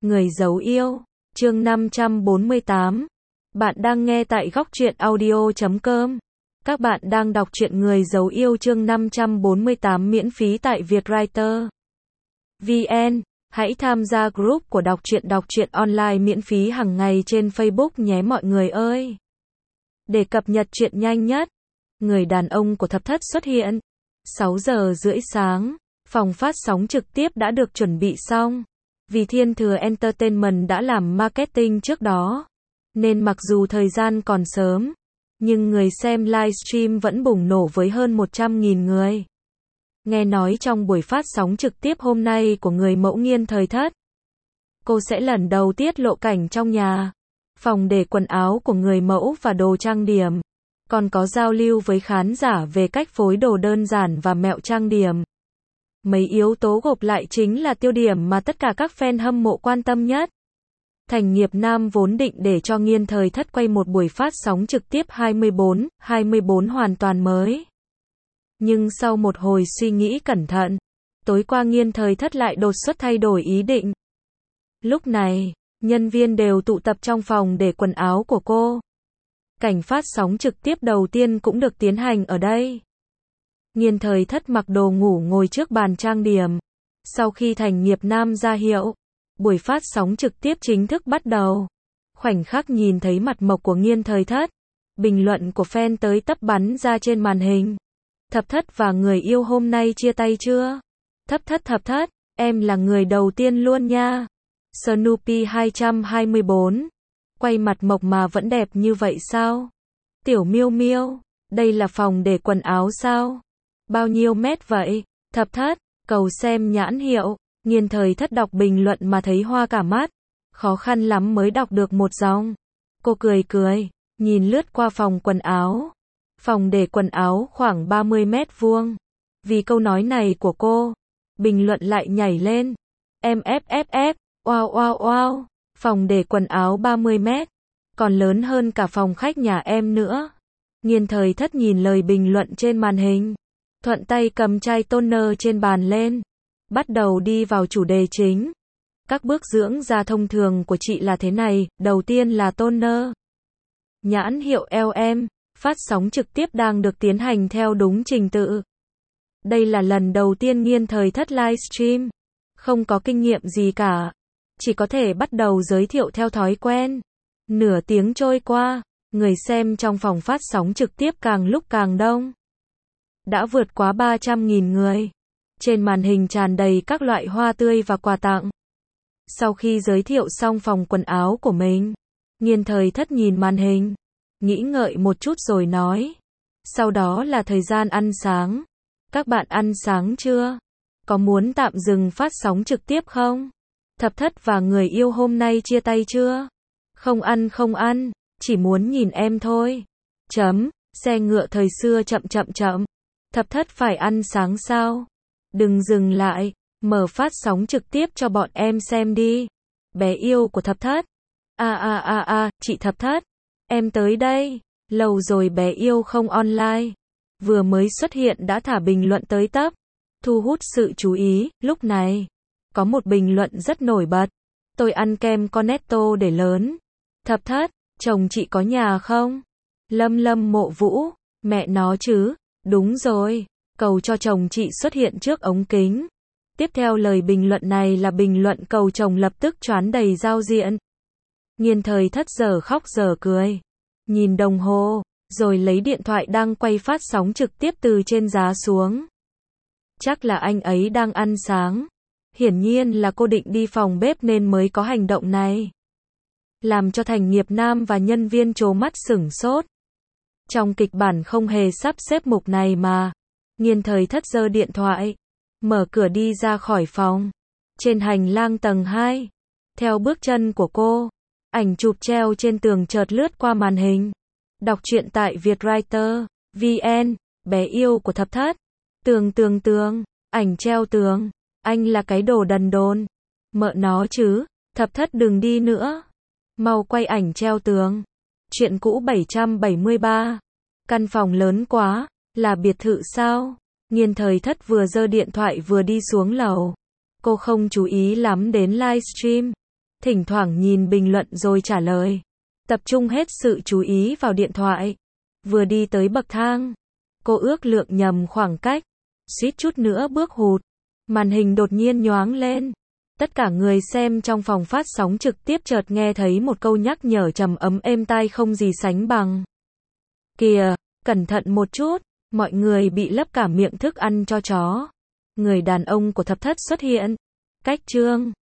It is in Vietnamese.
Người giấu yêu, chương 548. Bạn đang nghe tại Góc Truyện Audio.com. Các bạn đang đọc truyện Người giấu yêu chương 548 miễn phí tại Vietwriter VN. Hãy tham gia group của đọc truyện online miễn phí hàng ngày trên Facebook nhé mọi người ơi. Để cập nhật truyện nhanh nhất, người đàn ông của thập thất xuất hiện. 6 giờ rưỡi sáng, phòng phát sóng trực tiếp đã được chuẩn bị xong. Vì Thiên Thừa Entertainment đã làm marketing trước đó, nên mặc dù thời gian còn sớm, nhưng người xem livestream vẫn bùng nổ với hơn 100.000 người. Nghe nói trong buổi phát sóng trực tiếp hôm nay của người mẫu Nghiên Thời Thất, cô sẽ lần đầu tiết lộ cảnh trong nhà, phòng để quần áo của người mẫu và đồ trang điểm, còn có giao lưu với khán giả về cách phối đồ đơn giản và mẹo trang điểm. Mấy yếu tố gộp lại chính là tiêu điểm mà tất cả các fan hâm mộ quan tâm nhất. Thành Nghiệp Nam vốn định để cho Nghiên Thời Thất quay một buổi phát sóng trực tiếp 24 hoàn toàn mới. Nhưng sau một hồi suy nghĩ cẩn thận, tối qua Nghiên Thời Thất lại đột xuất thay đổi ý định. Lúc này, nhân viên đều tụ tập trong phòng để quần áo của cô. Cảnh phát sóng trực tiếp đầu tiên cũng được tiến hành ở đây. Nghiên Thời Thất mặc đồ ngủ ngồi trước bàn trang điểm. Sau khi Thành Nghiệp Nam ra hiệu, buổi phát sóng trực tiếp chính thức bắt đầu. Khoảnh khắc nhìn thấy mặt mộc của Nghiên Thời Thất, bình luận của fan tới tấp bắn ra trên màn hình. Thập thất và người yêu hôm nay chia tay chưa? Thập thất, em là người đầu tiên luôn nha. Snoopy 224. Quay mặt mộc mà vẫn đẹp như vậy sao? Tiểu Miêu Miêu, đây là phòng để quần áo sao? Bao nhiêu mét vậy? Thập thất, cầu xem nhãn hiệu. Nghiên Thời Thất đọc bình luận mà thấy hoa cả mắt. Khó khăn lắm mới đọc được một dòng. Cô cười, nhìn lướt qua phòng quần áo. Phòng để quần áo khoảng 30 mét vuông. Vì câu nói này của cô, bình luận lại nhảy lên. MFFF, wow, phòng để quần áo 30 mét. Còn lớn hơn cả phòng khách nhà em nữa. Nghiên Thời Thất nhìn lời bình luận trên màn hình. Thuận tay cầm chai toner trên bàn lên. Bắt đầu đi vào chủ đề chính. Các bước dưỡng da thông thường của chị là thế này. Đầu tiên là toner. Nhãn hiệu LM. Phát sóng trực tiếp đang được tiến hành theo đúng trình tự. Đây là lần đầu tiên Nghiên Thời Thất livestream. Không có kinh nghiệm gì cả. Chỉ có thể bắt đầu giới thiệu theo thói quen. Nửa tiếng trôi qua, người xem trong phòng phát sóng trực tiếp càng lúc càng đông. Đã vượt quá 300.000 người. Trên màn hình tràn đầy các loại hoa tươi và quà tặng. Sau khi giới thiệu xong phòng quần áo của mình, Nghiên Thời Thất nhìn màn hình, nghĩ ngợi một chút rồi nói. Sau đó là thời gian ăn sáng. Các bạn ăn sáng chưa? Có muốn tạm dừng phát sóng trực tiếp không? Thập thất và người yêu hôm nay chia tay chưa? Không ăn, chỉ muốn nhìn em thôi. Xe ngựa thời xưa chậm. Thập thất phải ăn sáng sao? Đừng dừng lại, mở phát sóng trực tiếp cho bọn em xem đi. Bé yêu của thập thất. Chị thập thất, em tới đây. Lâu rồi bé yêu không online. Vừa mới xuất hiện đã thả bình luận tới tấp, thu hút sự chú ý. Lúc này, có một bình luận rất nổi bật. Tôi ăn kem Cornetto để lớn. Thập thất, chồng chị có nhà không? Lâm Mộ Vũ, mẹ nó chứ. Đúng rồi, cầu cho chồng chị xuất hiện trước ống kính. Tiếp theo lời bình luận này là bình luận cầu chồng lập tức choán đầy giao diện. Nghiên Thời Thất giờ khóc giờ cười. Nhìn đồng hồ, rồi lấy điện thoại đang quay phát sóng trực tiếp từ trên giá xuống. Chắc là anh ấy đang ăn sáng. Hiển nhiên là cô định đi phòng bếp nên mới có hành động này. Làm cho Thành Nghiệp Nam và nhân viên trố mắt sửng sốt. Trong kịch bản không hề sắp xếp mục này mà. Nghiên Thời Thất giơ điện thoại, mở cửa đi ra khỏi phòng. Trên hành lang tầng 2, theo bước chân của cô, ảnh chụp treo trên tường chợt lướt qua màn hình. Đọc truyện tại Vietwriter VN. Bé yêu của thập thất. Tường, ảnh treo tường. Anh là cái đồ đần độn. Mợ nó chứ, thập thất đừng đi nữa. Mau quay ảnh treo tường. Chuyện cũ 773. Căn phòng lớn quá, là biệt thự sao? Nghiên Thời Thất vừa giơ điện thoại vừa đi xuống lầu. Cô không chú ý lắm đến livestream. thỉnh thoảng nhìn bình luận rồi trả lời. Tập trung hết sự chú ý vào điện thoại. Vừa đi tới bậc thang, cô ước lượng nhầm khoảng cách, suýt chút nữa bước hụt. Màn hình đột nhiên nhoáng lên. Tất cả người xem trong phòng phát sóng trực tiếp chợt nghe thấy một câu nhắc nhở trầm ấm êm tai không gì sánh bằng. Kìa, cẩn thận một chút, mọi người bị lấp cả miệng thức ăn cho chó. Người đàn ông của thập thất xuất hiện. Cách chương